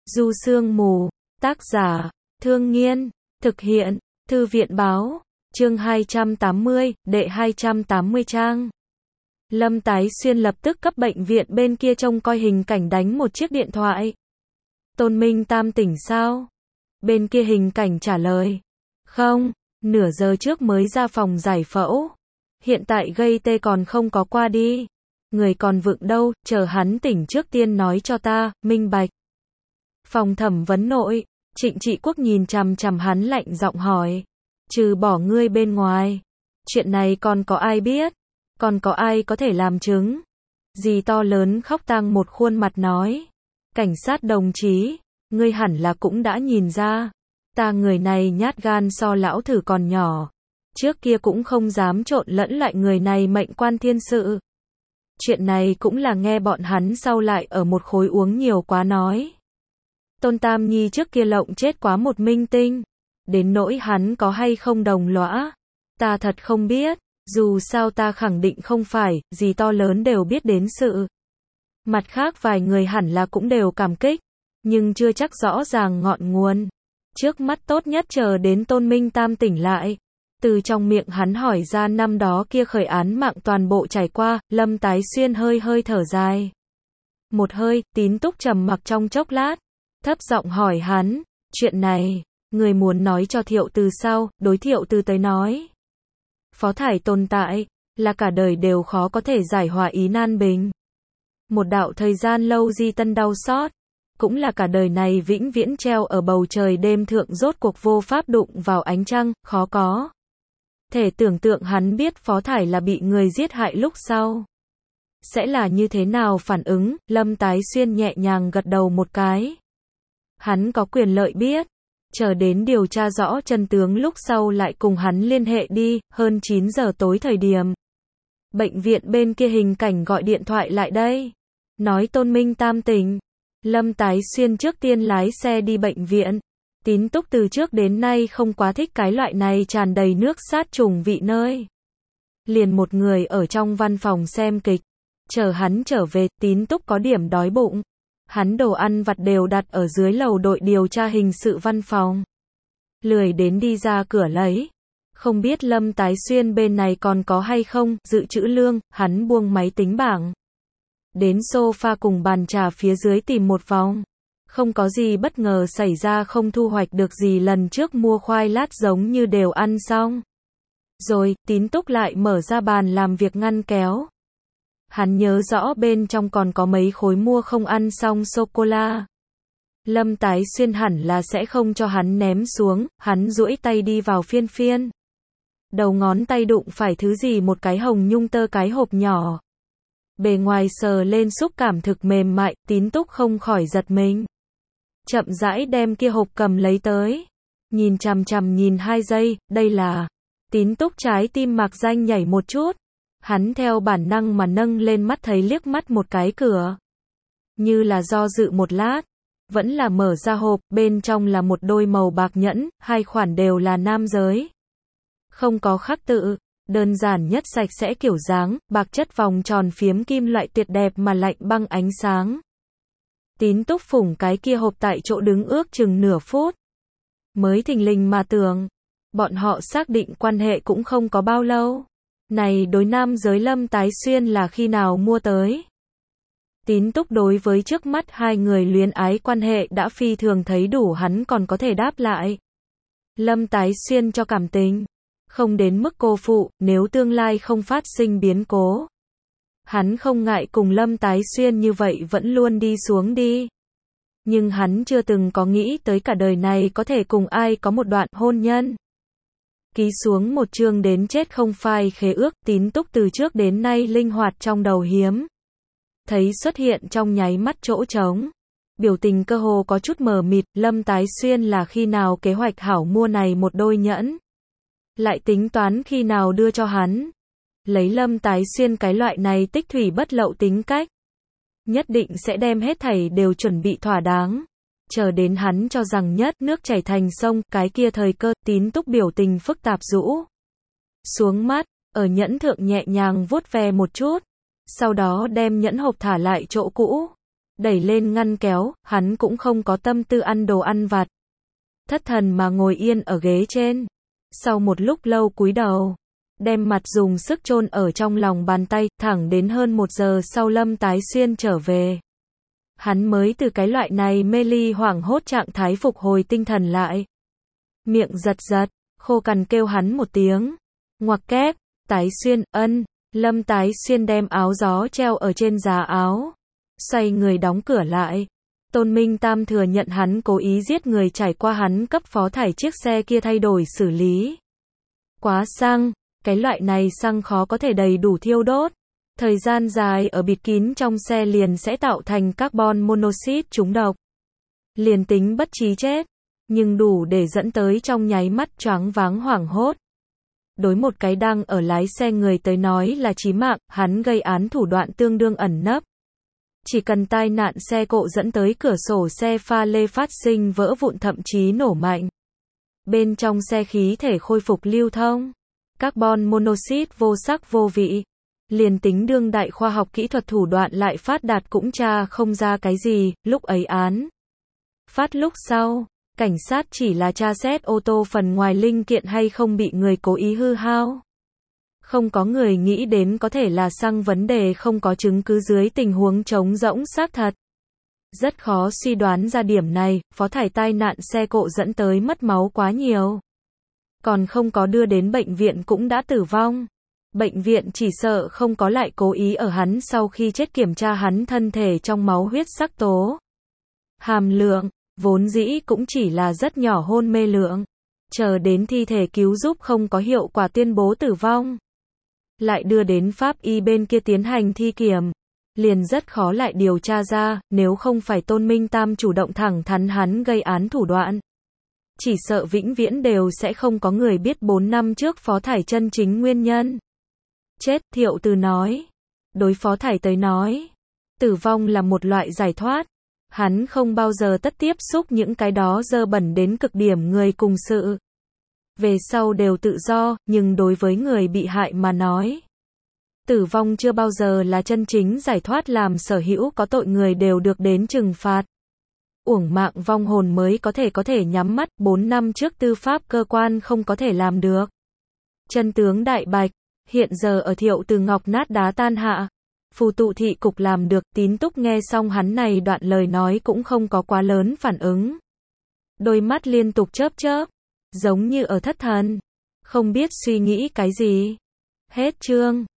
Du Sương Mù, tác giả, Thương Nghiên, thực hiện, Thư viện báo, chương 280, đệ 280 trang. Lâm Tái Xuyên lập tức cấp bệnh viện bên kia trông coi hình cảnh đánh một chiếc điện thoại. Tôn Minh Tam tỉnh sao? Bên kia hình cảnh trả lời. Không, nửa giờ trước mới ra phòng giải phẫu. Hiện tại gây tê còn không có qua đi. Người còn vựng đâu, chờ hắn tỉnh trước tiên nói cho ta, minh bạch. Phòng thẩm vấn nội, Trịnh Trị Quốc nhìn chằm chằm hắn lạnh giọng hỏi. Trừ bỏ ngươi bên ngoài, chuyện này còn có ai biết? Còn có ai có thể làm chứng? Dì to lớn khóc tang một khuôn mặt nói. Cảnh sát đồng chí, ngươi hẳn là cũng đã nhìn ra. Ta người này nhát gan so lão thử còn nhỏ. Trước kia cũng không dám trộn lẫn lại người này mệnh quan thiên sự. Chuyện này cũng là nghe bọn hắn sau lại ở một khối uống nhiều quá nói. Tôn Tam Nhi trước kia lộng chết quá một minh tinh. Đến nỗi hắn có hay không đồng lõa. Ta thật không biết, dù sao ta khẳng định không phải, gì to lớn đều biết đến sự. Mặt khác vài người hẳn là cũng đều cảm kích, nhưng chưa chắc rõ ràng ngọn nguồn. Trước mắt tốt nhất chờ đến Tôn Minh Tam tỉnh lại. Từ trong miệng hắn hỏi ra năm đó kia khởi án mạng toàn bộ trải qua, Lâm Tái Xuyên hơi hơi thở dài. Một hơi, Tín Túc trầm mặc trong chốc lát, thấp giọng hỏi hắn, chuyện này, người muốn nói cho Thiệu Từ sao? Đối Thiệu Từ tới nói. Phó thải tồn tại, là cả đời đều khó có thể giải hòa ý nan bình. Một đạo thời gian lâu di tân đau xót, cũng là cả đời này vĩnh viễn treo ở bầu trời đêm thượng rốt cuộc vô pháp đụng vào ánh trăng, khó có thể tưởng tượng hắn biết Phó Thải là bị người giết hại lúc sau. Sẽ là như thế nào phản ứng? Lâm Tái Xuyên nhẹ nhàng gật đầu một cái. Hắn có quyền lợi biết. Chờ đến điều tra rõ chân tướng lúc sau lại cùng hắn liên hệ đi, hơn 9 giờ tối thời điểm. Bệnh viện bên kia hình cảnh gọi điện thoại lại đây. Nói Tôn Minh Tam tỉnh. Lâm Tái Xuyên trước tiên lái xe đi bệnh viện. Tín Túc từ trước đến nay không quá thích cái loại này tràn đầy nước sát trùng vị nơi. Liền một người ở trong văn phòng xem kịch. Chờ hắn trở về, Tín Túc có điểm đói bụng. Hắn đồ ăn vặt đều đặt ở dưới lầu đội điều tra hình sự văn phòng. Lười đến đi ra cửa lấy. Không biết Lâm Tái Xuyên bên này còn có hay không, dự trữ lương, hắn buông máy tính bảng. Đến sofa cùng bàn trà phía dưới tìm một vòng. Không có gì bất ngờ xảy ra, không thu hoạch được gì, lần trước mua khoai lát giống như đều ăn xong. Rồi, Tín Túc lại mở ra bàn làm việc ngăn kéo. Hắn nhớ rõ bên trong còn có mấy khối mua không ăn xong sô-cô-la. Lâm Tái Xuyên hẳn là sẽ không cho hắn ném xuống, hắn duỗi tay đi vào phiên phiên. Đầu ngón tay đụng phải thứ gì, một cái hồng nhung tơ cái hộp nhỏ. Bề ngoài sờ lên xúc cảm thực mềm mại, Tín Túc không khỏi giật mình. Chậm rãi đem kia hộp cầm lấy tới. Nhìn chằm chằm nhìn 2 giây, đây là. Tín Túc trái tim mạc danh nhảy một chút. Hắn theo bản năng mà nâng lên mắt, thấy liếc mắt một cái cửa. Như là do dự một lát. Vẫn là mở ra hộp, bên trong là một đôi màu bạc nhẫn, 2 khoản đều là nam giới. Không có khắc tự, đơn giản nhất sạch sẽ kiểu dáng, bạc chất vòng tròn phiếm kim loại tuyệt đẹp mà lạnh băng ánh sáng. Tín Túc phủng cái kia hộp tại chỗ đứng ước chừng nửa phút. Mới thình lình mà tưởng, bọn họ xác định quan hệ cũng không có bao lâu. Này đối nam giới Lâm Tái Xuyên là khi nào mua tới? Tín Túc đối với trước mắt 2 người luyến ái quan hệ đã phi thường thấy đủ, hắn còn có thể đáp lại. Lâm Tái Xuyên cho cảm tình, không đến mức cô phụ, nếu tương lai không phát sinh biến cố. Hắn không ngại cùng Lâm Tái Xuyên như vậy vẫn luôn đi xuống đi. Nhưng hắn chưa từng có nghĩ tới cả đời này có thể cùng ai có một đoạn hôn nhân. Ký xuống một chương đến chết không phai khế ước, Tín Túc từ trước đến nay linh hoạt trong đầu hiếm. Thấy xuất hiện trong nháy mắt chỗ trống. Biểu tình cơ hồ có chút mờ mịt, Lâm Tái Xuyên là khi nào kế hoạch hảo mua này một đôi nhẫn. Lại tính toán khi nào đưa cho hắn. Lấy Lâm Tái Xuyên cái loại này tích thủy bất lậu tính cách. Nhất định sẽ đem hết thảy đều chuẩn bị thỏa đáng. Chờ đến hắn cho rằng nhất nước chảy thành sông, cái kia thời cơ. Tín Túc biểu tình phức tạp rũ xuống mắt, ở nhẫn thượng nhẹ nhàng vuốt ve một chút. Sau đó đem nhẫn hộp thả lại chỗ cũ. đẩy lên ngăn kéo, hắn cũng không có tâm tư ăn đồ ăn vặt. Thất thần mà ngồi yên ở ghế trên. Sau một lúc lâu cúi đầu, đem mặt dùng sức chôn ở trong lòng bàn tay, thẳng đến hơn 1 giờ sau Lâm Tái Xuyên trở về. Hắn mới từ cái loại này mê ly hoảng hốt trạng thái phục hồi tinh thần lại. Miệng giật giật, khô cằn kêu hắn một tiếng. Ngoặc kép, Tái Xuyên, ân. Lâm Tái Xuyên đem áo gió treo ở trên giá áo. Xoay người đóng cửa lại. Tôn Minh Tam thừa nhận hắn cố ý giết người, trải qua hắn cấp phó thải chiếc xe kia thay đổi xử lý. Quá xăng, cái loại này xăng khó có thể đầy đủ thiêu đốt. Thời gian dài ở bịt kín trong xe liền sẽ tạo thành carbon monoxide trúng độc. Liền tính bất trí chết, nhưng đủ để dẫn tới trong nháy mắt choáng váng hoảng hốt. Đối một cái đang ở lái xe người tới nói là chí mạng, hắn gây án thủ đoạn tương đương ẩn nấp. Chỉ cần tai nạn xe cộ dẫn tới cửa sổ xe pha lê phát sinh vỡ vụn thậm chí nổ mạnh. Bên trong xe khí thể khôi phục lưu thông. Carbon monoxide vô sắc vô vị. Liền tính đương đại khoa học kỹ thuật thủ đoạn lại phát đạt cũng tra không ra cái gì, lúc ấy án. Phát lúc sau, cảnh sát chỉ là tra xét ô tô phần ngoài linh kiện hay không bị người cố ý hư hao. Không có người nghĩ đến có thể là xăng vấn đề, không có chứng cứ dưới tình huống trống rỗng xác thật. Rất khó suy đoán ra điểm này, phó thải tai nạn xe cộ dẫn tới mất máu quá nhiều. Còn không có đưa đến bệnh viện cũng đã tử vong. Bệnh viện chỉ sợ không có lại cố ý ở hắn sau khi chết kiểm tra hắn thân thể trong máu huyết sắc tố. Hàm lượng, vốn dĩ cũng chỉ là rất nhỏ hôn mê lượng. Chờ đến thi thể cứu giúp không có hiệu quả tuyên bố tử vong. Lại đưa đến pháp y bên kia tiến hành thi kiểm. Liền rất khó lại điều tra ra, nếu không phải Tôn Minh Tam chủ động thẳng thắn hắn gây án thủ đoạn. Chỉ sợ vĩnh viễn đều sẽ không có người biết 4 năm trước phó thải chân chính nguyên nhân. Chết, Thiệu Từ nói. Đối phó thải tới nói, tử vong là một loại giải thoát. Hắn không bao giờ tất tiếp xúc những cái đó dơ bẩn đến cực điểm người cùng sự. Về sau đều tự do, nhưng đối với người bị hại mà nói, tử vong chưa bao giờ là chân chính giải thoát, làm sở hữu có tội người đều được đến trừng phạt. Uổng mạng vong hồn mới có thể nhắm mắt, 4 năm trước tư pháp cơ quan không có thể làm được. Chân tướng đại bạch, hiện giờ ở Thiệu Từ ngọc nát đá tan hạ. Phù tụ thị cục làm được. Tín Túc nghe xong hắn này đoạn lời nói cũng không có quá lớn phản ứng. Đôi mắt liên tục chớp chớp, giống như ở thất thần, không biết suy nghĩ cái gì. Hết chương.